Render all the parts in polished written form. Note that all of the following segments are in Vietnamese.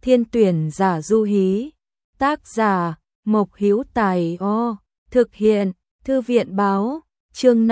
Thiên tuyển giả du hí. Tác giả Mộc Hữu Tài. Thực hiện Thư viện báo. Chương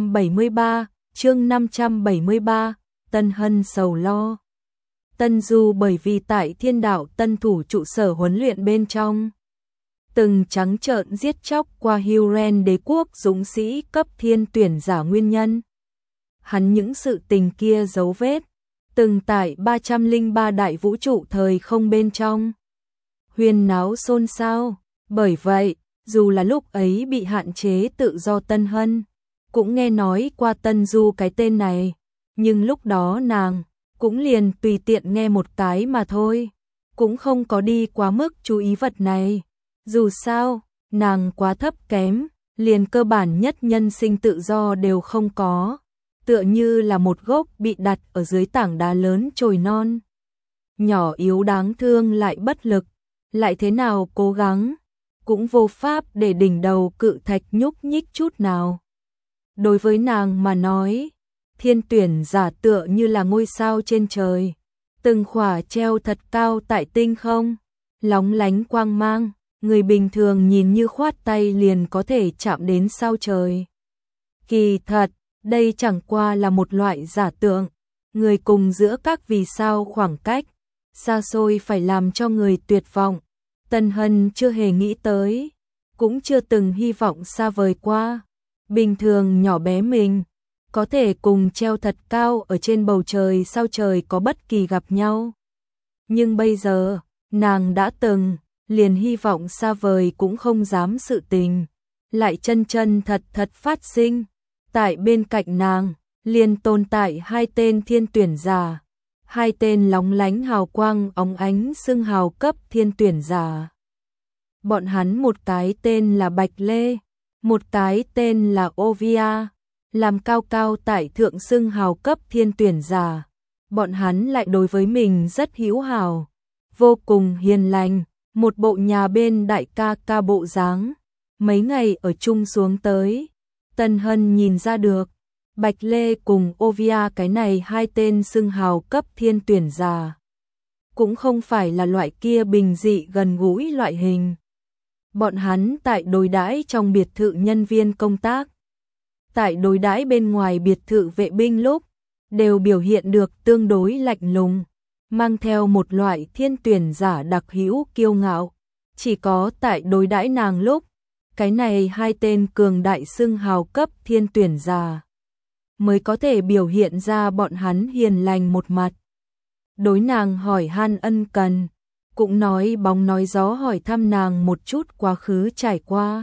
573, Tân Hân sầu lo. Tân Du bởi vì tại Thiên Đạo Tân Thủ trụ sở huấn luyện bên trong, từng trắng trợn giết chóc qua Huren đế quốc dũng sĩ cấp thiên tuyển giả nguyên nhân. Hắn những sự tình kia dấu vết, từng tại 303 đại vũ trụ thời không bên trong huyên náo xôn xao. Bởi vậy, dù là lúc ấy bị hạn chế tự do, Tân Hân cũng nghe nói qua Tân Du cái tên này, nhưng lúc đó nàng cũng liền tùy tiện nghe một cái mà thôi, cũng không có đi quá mức chú ý vật này. Dù sao, nàng quá thấp kém, liền cơ bản nhất nhân sinh tự do đều không có, tựa như là một gốc bị đặt ở dưới tảng đá lớn chồi non. Nhỏ yếu đáng thương lại bất lực, lại thế nào cố gắng, cũng vô pháp để đỉnh đầu cự thạch nhúc nhích chút nào. Đối với nàng mà nói, thiên tuyển giả tựa như là ngôi sao trên trời, từng khỏa treo thật cao tại tinh không, lóng lánh quang mang, người bình thường nhìn như khoát tay liền có thể chạm đến sao trời. Kỳ thật, đây chẳng qua là một loại giả tượng, người cùng giữa các vì sao khoảng cách xa xôi phải làm cho người tuyệt vọng. Tân Hân chưa hề nghĩ tới, cũng chưa từng hy vọng xa vời qua. Bình thường nhỏ bé mình có thể cùng treo thật cao ở trên bầu trời sao trời có bất kỳ gặp nhau. Nhưng bây giờ, nàng đã từng, liền hy vọng xa vời cũng không dám sự tình, lại chân chân thật thật phát sinh. Tại bên cạnh nàng, liền tồn tại hai tên thiên tuyển giả, hai tên lóng lánh hào quang óng ánh xưng hào cấp thiên tuyển giả. Bọn hắn một cái tên là Bạch Lê, một cái tên là Ovia, làm cao cao tại thượng xưng hào cấp thiên tuyển giả. Bọn hắn lại đối với mình rất hữu hảo, vô cùng hiền lành, một bộ nhà bên đại ca ca bộ dáng. Mấy ngày ở chung xuống tới, Tân Hân nhìn ra được, Bạch Lê cùng Ovia cái này hai tên xưng hào cấp thiên tuyển giả cũng không phải là loại kia bình dị gần gũi loại hình. Bọn hắn tại đối đãi trong biệt thự nhân viên công tác, tại đối đãi bên ngoài biệt thự vệ binh lúc, đều biểu hiện được tương đối lạnh lùng, mang theo một loại thiên tuyển giả đặc hữu kiêu ngạo. Chỉ có tại đối đãi nàng lúc, cái này hai tên cường đại xưng hào cấp thiên tuyển giả mới có thể biểu hiện ra bọn hắn hiền lành một mặt. Đối nàng hỏi han ân cần, cũng nói bóng nói gió hỏi thăm nàng một chút quá khứ trải qua.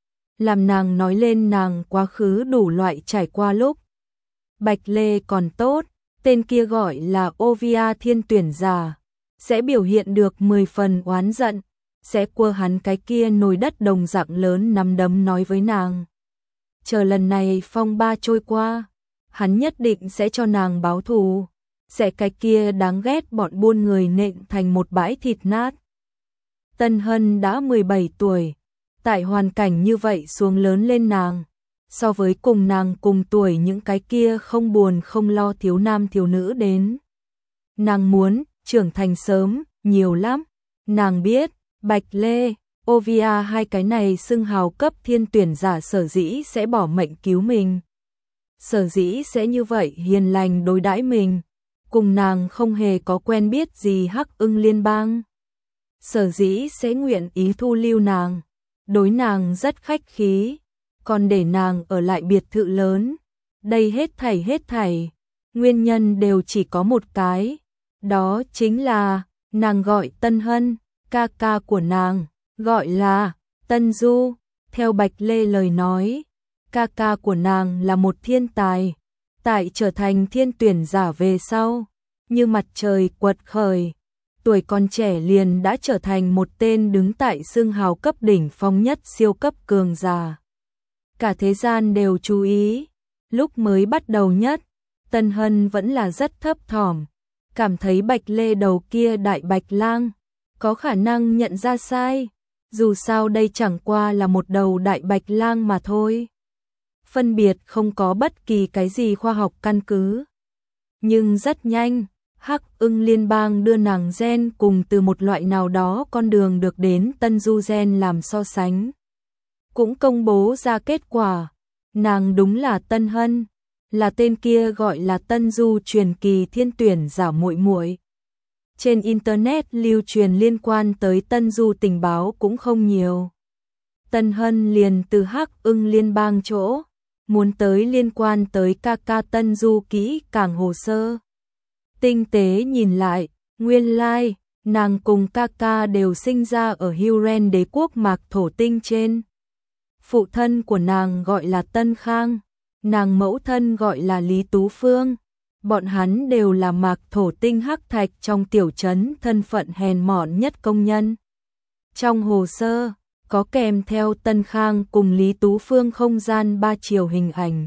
Làm nàng nói lên nàng quá khứ đủ loại trải qua lúc. Bạch Lê còn tốt, tên kia gọi là Ovia thiên tuyển giả, sẽ biểu hiện được 10 phần oán giận, sẽ quơ hắn cái kia nồi đất đồng dạng lớn nắm đấm nói với nàng. Chờ lần này phong ba trôi qua, hắn nhất định sẽ cho nàng báo thù, sẽ cái kia đáng ghét bọn buôn người nện thành một bãi thịt nát. Tân Hân đã 17 tuổi, tại hoàn cảnh như vậy xuống lớn lên nàng, so với cùng nàng cùng tuổi những cái kia không buồn không lo thiếu nam thiếu nữ đến. Nàng muốn trưởng thành sớm, nhiều lắm. Nàng biết, Bạch Lê, Ovia hai cái này xưng hào cấp thiên tuyển giả sở dĩ sẽ bỏ mệnh cứu mình. Sở dĩ sẽ như vậy hiền lành đối đãi mình, cùng nàng không hề có quen biết gì Hắc Ưng liên bang. Sở dĩ sẽ nguyện ý thu lưu nàng, đối nàng rất khách khí, còn để nàng ở lại biệt thự lớn. Đây hết thảy, nguyên nhân đều chỉ có một cái, đó chính là nàng gọi Tân Hân, ca ca của nàng, gọi là Tân Du. Theo Bạch Lê lời nói, ca ca của nàng là một thiên tài, tại trở thành thiên tuyển giả về sau, như mặt trời quật khởi, tuổi còn trẻ liền đã trở thành một tên đứng tại xưng hào cấp đỉnh phong nhất siêu cấp cường giả. Cả thế gian đều chú ý, lúc mới bắt đầu nhất, Tân Hân vẫn là rất thấp thỏm, cảm thấy Bạch Lê đầu kia đại bạch lang, có khả năng nhận ra sai, dù sao đây chẳng qua là một đầu đại bạch lang mà thôi. Phân biệt không có bất kỳ cái gì khoa học căn cứ. Nhưng rất nhanh, Hắc Ưng Liên bang đưa nàng gen cùng từ một loại nào đó con đường được đến Tân Du gen làm so sánh. Cũng công bố ra kết quả, nàng đúng là Tân Hân, là tên kia gọi là Tân Du truyền kỳ thiên tuyển giả muội muội. Trên internet lưu truyền liên quan tới Tân Du tình báo cũng không nhiều. Tân Hân liền từ Hắc Ưng Liên bang chỗ muốn tới liên quan tới ca ca Tân Du kỹ càng hồ sơ. Tinh tế nhìn lại, nguyên lai, nàng cùng ca ca đều sinh ra ở Huren đế quốc Mạc Thổ Tinh trên. Phụ thân của nàng gọi là Tân Khang, nàng mẫu thân gọi là Lý Tú Phương. Bọn hắn đều là Mạc Thổ Tinh hắc thạch trong tiểu trấn, thân phận hèn mọn nhất công nhân. Trong hồ sơ, có kèm theo Tân Khang cùng Lý Tú Phương không gian 3 chiều hình ảnh.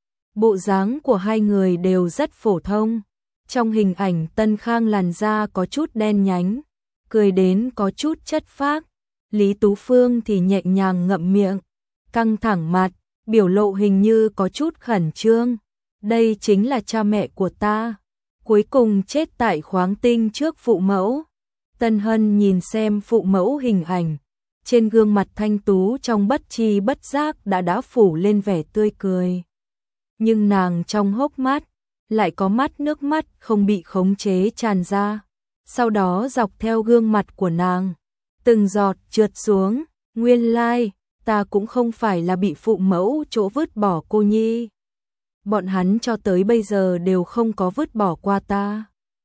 Bộ dáng của hai người đều rất phổ thông. Trong hình ảnh Tân Khang làn da có chút đen nhánh, cười đến có chút chất phác. Lý Tú Phương thì nhẹ nhàng ngậm miệng, căng thẳng mặt, biểu lộ hình như có chút khẩn trương. Đây chính là cha mẹ của ta, cuối cùng chết tại khoáng tinh trước phụ mẫu. Tân Hân nhìn xem phụ mẫu hình ảnh, trên gương mặt thanh tú trong bất tri bất giác đã phủ lên vẻ tươi cười. Nhưng nàng trong hốc mắt lại có nước mắt không bị khống chế tràn ra, sau đó dọc theo gương mặt của nàng, từng giọt trượt xuống. Nguyên lai, ta cũng không phải là bị phụ mẫu chỗ vứt bỏ cô nhi. Bọn hắn cho tới bây giờ đều không có vứt bỏ qua ta.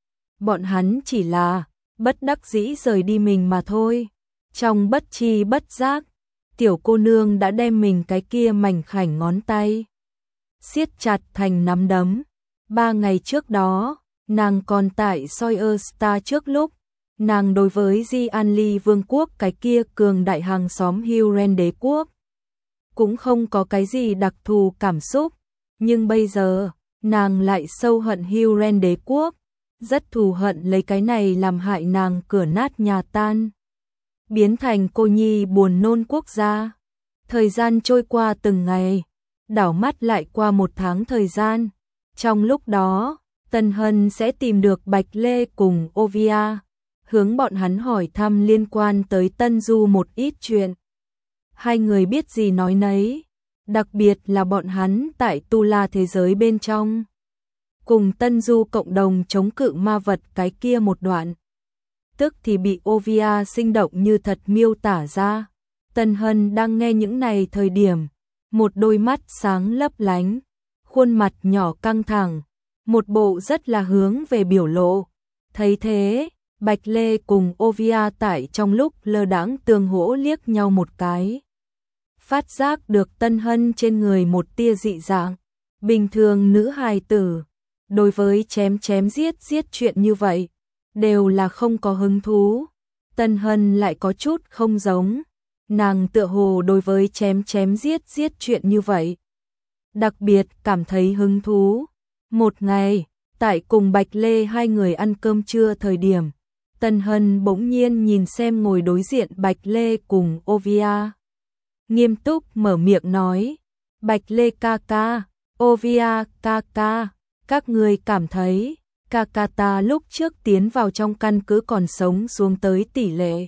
Bọn hắn chỉ là bất đắc dĩ rời đi mình mà thôi. Trong bất tri bất giác, tiểu cô nương đã đem mình cái kia mảnh khảnh ngón tay siết chặt thành nắm đấm. 3 ngày trước đó, nàng còn tại Sawyer Star trước lúc, nàng đối với Di An Ly vương quốc cái kia cường đại hàng xóm Huren đế quốc cũng không có cái gì đặc thù cảm xúc, nhưng bây giờ, nàng lại sâu hận Huren đế quốc, rất thù hận lấy cái này làm hại nàng cửa nát nhà tan, biến thành cô nhi buồn nôn quốc gia. Thời gian trôi qua từng ngày, đảo mắt lại qua 1 tháng thời gian. Trong lúc đó, Tân Hân sẽ tìm được Bạch Lê cùng Ovia, hướng bọn hắn hỏi thăm liên quan tới Tân Du một ít chuyện. Hai người biết gì nói nấy, đặc biệt là bọn hắn tại Tu La thế giới bên trong. Cùng Tân Du cộng đồng chống cự ma vật cái kia một đoạn. Tức thì bị Ovia sinh động như thật miêu tả ra. Tân Hân đang nghe những này thời điểm, một đôi mắt sáng lấp lánh, khuôn mặt nhỏ căng thẳng, một bộ rất là hướng về biểu lộ. Thấy thế, Bạch Lê cùng Ovia tại trong lúc lơ đãng tương hỗ liếc nhau một cái. Phát giác được Tân Hân trên người một tia dị dạng. Bình thường nữ hài tử, đối với chém giết chuyện như vậy, đều là không có hứng thú. Tân Hân lại có chút không giống. Nàng tựa hồ đối với chém giết chuyện như vậy đặc biệt cảm thấy hứng thú. Một ngày, tại cùng Bạch Lê hai người ăn cơm trưa thời điểm, Tân Hân bỗng nhiên nhìn xem ngồi đối diện Bạch Lê cùng Ovia. Nghiêm túc mở miệng nói, Bạch Lê ca ca, Ovia ca ca, các người cảm thấy ca ca ta lúc trước tiến vào trong căn cứ còn sống xuống tới tỷ lệ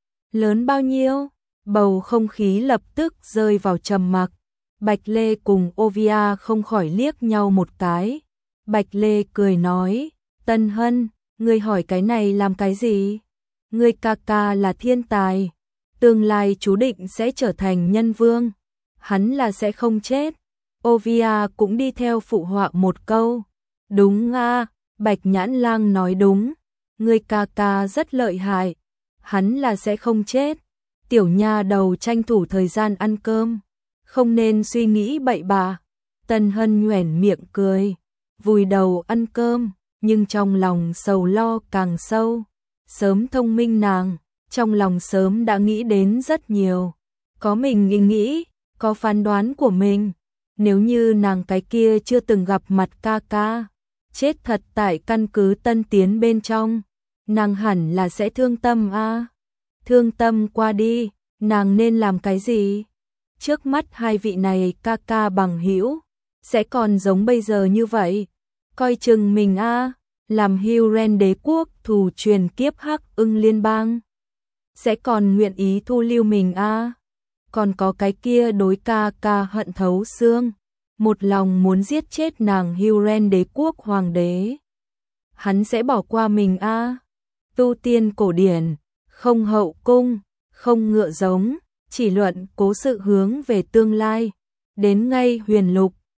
lớn bao nhiêu? Bầu không khí lập tức rơi vào trầm mặc. Bạch Lê cùng Ovia không khỏi liếc nhau một cái. Bạch Lê cười nói, Tân Hân, ngươi hỏi cái này làm cái gì? Ngươi ca ca là thiên tài, tương lai chú định sẽ trở thành nhân vương, hắn là sẽ không chết. Ovia cũng đi theo phụ họa một câu. Đúng a, Bạch Nhãn Lang nói đúng, ngươi ca ca rất lợi hại, hắn là sẽ không chết. Tiểu nha đầu tranh thủ thời gian ăn cơm, không nên suy nghĩ bậy bạ. Tân Hân nhoẻn miệng cười, vùi đầu ăn cơm, nhưng trong lòng sầu lo càng sâu. Sớm thông minh nàng, trong lòng sớm đã nghĩ đến rất nhiều. Có mình nghĩ, có phán đoán của mình. Nếu như nàng cái kia chưa từng gặp mặt ca ca, chết thật tại căn cứ Tân Tiến bên trong, nàng hẳn là sẽ thương tâm a. Thương tâm qua đi, nàng nên làm cái gì? Trước mắt hai vị này ca ca bằng hữu sẽ còn giống bây giờ như vậy, coi chừng mình a. làm Hyrule đế quốc thù truyền kiếp Hắc Ưng liên bang. Sẽ còn nguyện ý thu lưu mình a? Còn có cái kia đối ca ca hận thấu xương, một lòng muốn giết chết nàng Hyrule đế quốc hoàng đế. Hắn sẽ bỏ qua mình a? Tu tiên cổ điển, không hậu cung, không ngựa giống, chỉ luận cố sự hướng về tương lai. Đến ngay huyền lục,